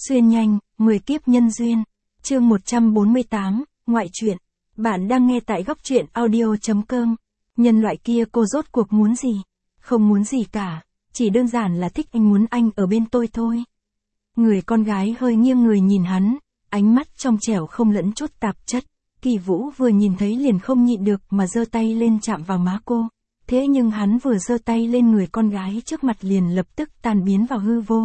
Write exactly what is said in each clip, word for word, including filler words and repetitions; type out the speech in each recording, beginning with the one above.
Xuyên nhanh, mười kiếp nhân duyên. Chương một trăm bốn mươi tám, ngoại truyện. Bạn đang nghe tại góc truyện audio chấm com. Nhân loại kia cô rốt cuộc muốn gì? Không muốn gì cả, chỉ đơn giản là thích anh, muốn anh ở bên tôi thôi. Người con gái hơi nghiêng người nhìn hắn, ánh mắt trong trẻo không lẫn chút tạp chất. Kỳ Vũ vừa nhìn thấy liền không nhịn được mà giơ tay lên chạm vào má cô. Thế nhưng hắn vừa giơ tay lên người con gái trước mặt liền lập tức tan biến vào hư vô.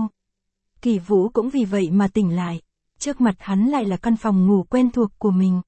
Kỳ Vũ cũng vì vậy mà tỉnh lại. Trước mặt hắn lại là căn phòng ngủ quen thuộc của mình.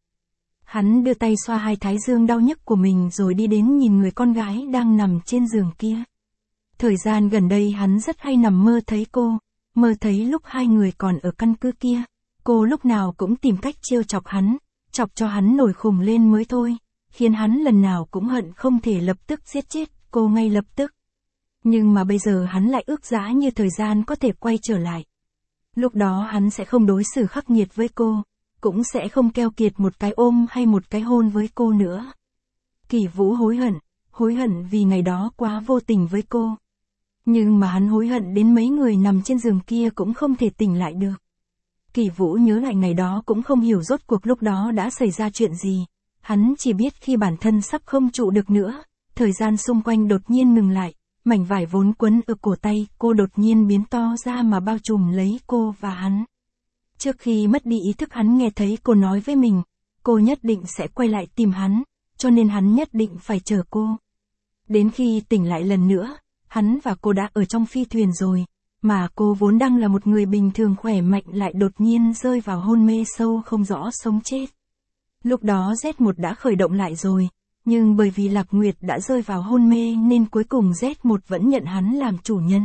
Hắn đưa tay xoa hai thái dương đau nhức của mình rồi đi đến nhìn người con gái đang nằm trên giường kia. Thời gian gần đây hắn rất hay nằm mơ thấy cô, mơ thấy lúc hai người còn ở căn cứ kia. Cô lúc nào cũng tìm cách trêu chọc hắn, chọc cho hắn nổi khùng lên mới thôi, khiến hắn lần nào cũng hận không thể lập tức giết chết cô ngay lập tức. Nhưng mà bây giờ hắn lại ước giá như thời gian có thể quay trở lại. Lúc đó hắn sẽ không đối xử khắc nghiệt với cô, cũng sẽ không keo kiệt một cái ôm hay một cái hôn với cô nữa. Kỳ Vũ hối hận, hối hận vì ngày đó quá vô tình với cô. Nhưng mà hắn hối hận đến mấy người nằm trên giường kia cũng không thể tỉnh lại được. Kỳ Vũ nhớ lại ngày đó cũng không hiểu rốt cuộc lúc đó đã xảy ra chuyện gì. Hắn chỉ biết khi bản thân sắp không trụ được nữa, thời gian xung quanh đột nhiên ngừng lại, mảnh vải vốn quấn ở cổ tay cô đột nhiên biến to ra mà bao trùm lấy cô và hắn. Trước khi mất đi ý thức hắn nghe thấy cô nói với mình, cô nhất định sẽ quay lại tìm hắn, cho nên hắn nhất định phải chờ cô. Đến khi tỉnh lại lần nữa, hắn và cô đã ở trong phi thuyền rồi, mà cô vốn đang là một người bình thường khỏe mạnh lại đột nhiên rơi vào hôn mê sâu không rõ sống chết. Lúc đó Z một đã khởi động lại rồi, nhưng bởi vì Lạc Nguyệt đã rơi vào hôn mê nên cuối cùng Z một vẫn nhận hắn làm chủ nhân.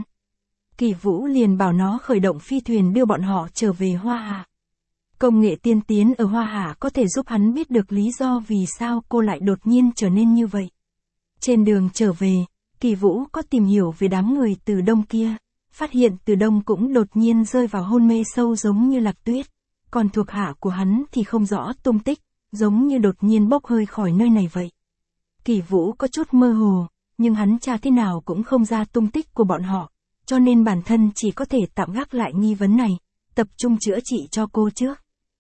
Kỳ Vũ liền bảo nó khởi động phi thuyền đưa bọn họ trở về Hoa Hạ. Công nghệ tiên tiến ở Hoa Hạ có thể giúp hắn biết được lý do vì sao cô lại đột nhiên trở nên như vậy. Trên đường trở về, Kỳ Vũ có tìm hiểu về đám người Từ Đông kia, phát hiện Từ Đông cũng đột nhiên rơi vào hôn mê sâu giống như Lạc Tuyết, còn thuộc hạ của hắn thì không rõ tung tích, giống như đột nhiên bốc hơi khỏi nơi này vậy. Kỳ Vũ có chút mơ hồ, nhưng hắn tra thế nào cũng không ra tung tích của bọn họ, cho nên bản thân chỉ có thể tạm gác lại nghi vấn này, tập trung chữa trị cho cô trước.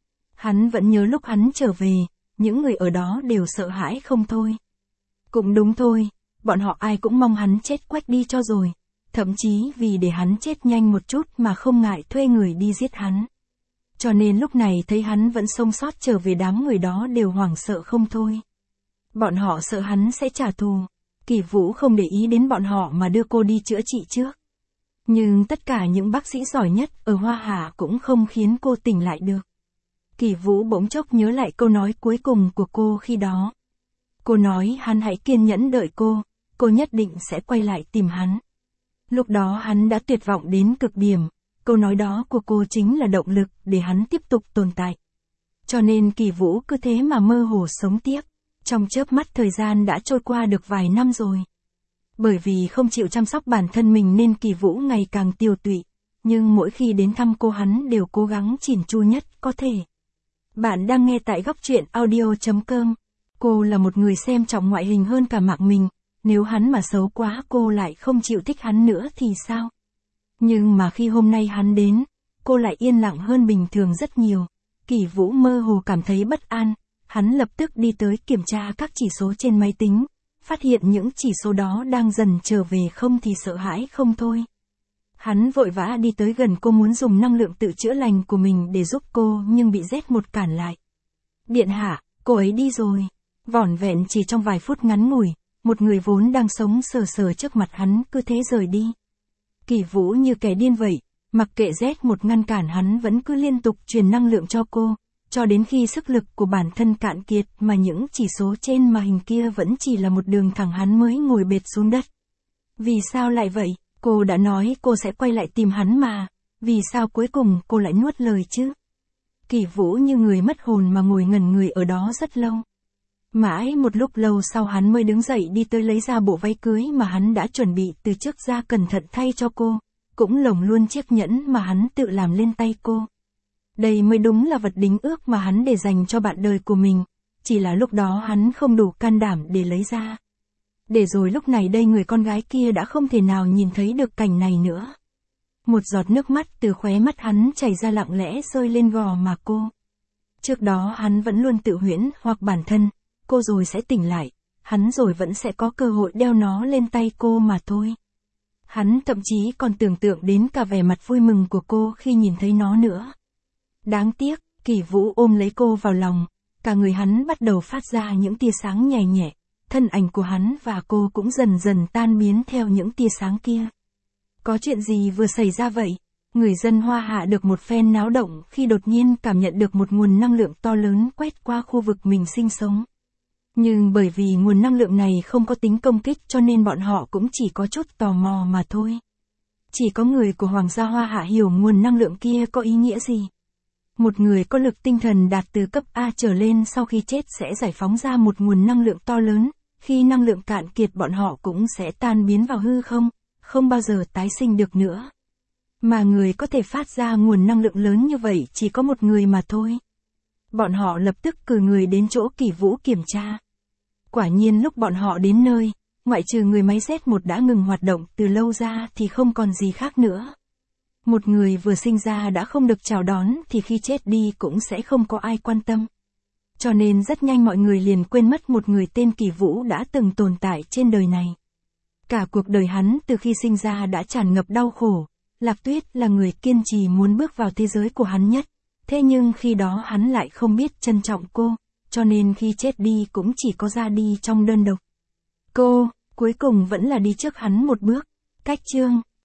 Hắn vẫn nhớ lúc hắn trở về, những người ở đó đều sợ hãi không thôi. Cũng đúng thôi, bọn họ ai cũng mong hắn chết quách đi cho rồi, thậm chí vì để hắn chết nhanh một chút mà không ngại thuê người đi giết hắn. Cho nên lúc này thấy hắn vẫn sống sót trở về, đám người đó đều hoảng sợ không thôi. Bọn họ sợ hắn sẽ trả thù. Kỳ Vũ không để ý đến bọn họ mà đưa cô đi chữa trị trước. Nhưng tất cả những bác sĩ giỏi nhất ở Hoa Hạ cũng không khiến cô tỉnh lại được. Kỳ Vũ bỗng chốc nhớ lại câu nói cuối cùng của cô khi đó. Cô nói hắn hãy kiên nhẫn đợi cô, cô nhất định sẽ quay lại tìm hắn. Lúc đó hắn đã tuyệt vọng đến cực điểm, câu nói đó của cô chính là động lực để hắn tiếp tục tồn tại. Cho nên Kỳ Vũ cứ thế mà mơ hồ sống tiếp. Trong chớp mắt thời gian đã trôi qua được vài năm rồi. Bởi vì không chịu chăm sóc bản thân mình nên Kỳ Vũ ngày càng tiều tụy, nhưng mỗi khi đến thăm cô hắn đều cố gắng chỉn chu nhất có thể. Bạn đang nghe tại góc truyện audio chấm com. Cô là một người xem trọng ngoại hình hơn cả mạng mình, nếu hắn mà xấu quá cô lại không chịu thích hắn nữa thì sao? Nhưng mà khi hôm nay hắn đến, cô lại yên lặng hơn bình thường rất nhiều. Kỳ Vũ mơ hồ cảm thấy bất an. Hắn lập tức đi tới kiểm tra các chỉ số trên máy tính, phát hiện những chỉ số đó đang dần trở về không thì sợ hãi không thôi. Hắn vội vã đi tới gần cô muốn dùng năng lượng tự chữa lành của mình để giúp cô nhưng bị Z một cản lại. Điện hạ, cô ấy đi rồi. Vỏn vẹn chỉ trong vài phút ngắn ngủi, một người vốn đang sống sờ sờ trước mặt hắn cứ thế rời đi. Kỳ Vũ như kẻ điên vậy, mặc kệ Z một ngăn cản hắn vẫn cứ liên tục truyền năng lượng cho cô. Cho đến khi sức lực của bản thân cạn kiệt mà những chỉ số trên màn hình kia vẫn chỉ là một đường thẳng hắn mới ngồi bệt xuống đất. Vì sao lại vậy? Cô đã nói cô sẽ quay lại tìm hắn mà. Vì sao cuối cùng cô lại nuốt lời chứ? Kỳ Vũ như người mất hồn mà ngồi ngẩn người ở đó rất lâu. Mãi một lúc lâu sau hắn mới đứng dậy đi tới lấy ra bộ váy cưới mà hắn đã chuẩn bị từ trước ra cẩn thận thay cho cô. Cũng lồng luôn chiếc nhẫn mà hắn tự làm lên tay cô. Đây mới đúng là vật đính ước mà hắn để dành cho bạn đời của mình, chỉ là lúc đó hắn không đủ can đảm để lấy ra. Để rồi lúc này đây người con gái kia đã không thể nào nhìn thấy được cảnh này nữa. Một giọt nước mắt từ khóe mắt hắn chảy ra lặng lẽ rơi lên gò má cô. Trước đó hắn vẫn luôn tự huyễn hoặc bản thân, cô rồi sẽ tỉnh lại, hắn rồi vẫn sẽ có cơ hội đeo nó lên tay cô mà thôi. Hắn thậm chí còn tưởng tượng đến cả vẻ mặt vui mừng của cô khi nhìn thấy nó nữa. Đáng tiếc, Kỷ Vũ ôm lấy cô vào lòng, cả người hắn bắt đầu phát ra những tia sáng nhẹ nhẹ, thân ảnh của hắn và cô cũng dần dần tan biến theo những tia sáng kia. Có chuyện gì vừa xảy ra vậy? Người dân Hoa Hạ được một phen náo động khi đột nhiên cảm nhận được một nguồn năng lượng to lớn quét qua khu vực mình sinh sống. Nhưng bởi vì nguồn năng lượng này không có tính công kích cho nên bọn họ cũng chỉ có chút tò mò mà thôi. Chỉ có người của Hoàng gia Hoa Hạ hiểu nguồn năng lượng kia có ý nghĩa gì. Một người có lực tinh thần đạt từ cấp A trở lên sau khi chết sẽ giải phóng ra một nguồn năng lượng to lớn, khi năng lượng cạn kiệt bọn họ cũng sẽ tan biến vào hư không, không bao giờ tái sinh được nữa. Mà người có thể phát ra nguồn năng lượng lớn như vậy chỉ có một người mà thôi. Bọn họ lập tức cử người đến chỗ Kỷ Vũ kiểm tra. Quả nhiên lúc bọn họ đến nơi, ngoại trừ người máy Z một đã ngừng hoạt động từ lâu ra thì không còn gì khác nữa. Một người vừa sinh ra đã không được chào đón thì khi chết đi cũng sẽ không có ai quan tâm. Cho nên rất nhanh mọi người liền quên mất một người tên Kỷ Vũ đã từng tồn tại trên đời này. Cả cuộc đời hắn từ khi sinh ra đã tràn ngập đau khổ. Lạc Tuyết là người kiên trì muốn bước vào thế giới của hắn nhất. Thế nhưng khi đó hắn lại không biết trân trọng cô, cho nên khi chết đi cũng chỉ có ra đi trong đơn độc. Cô, cuối cùng vẫn là đi trước hắn một bước. Cách chương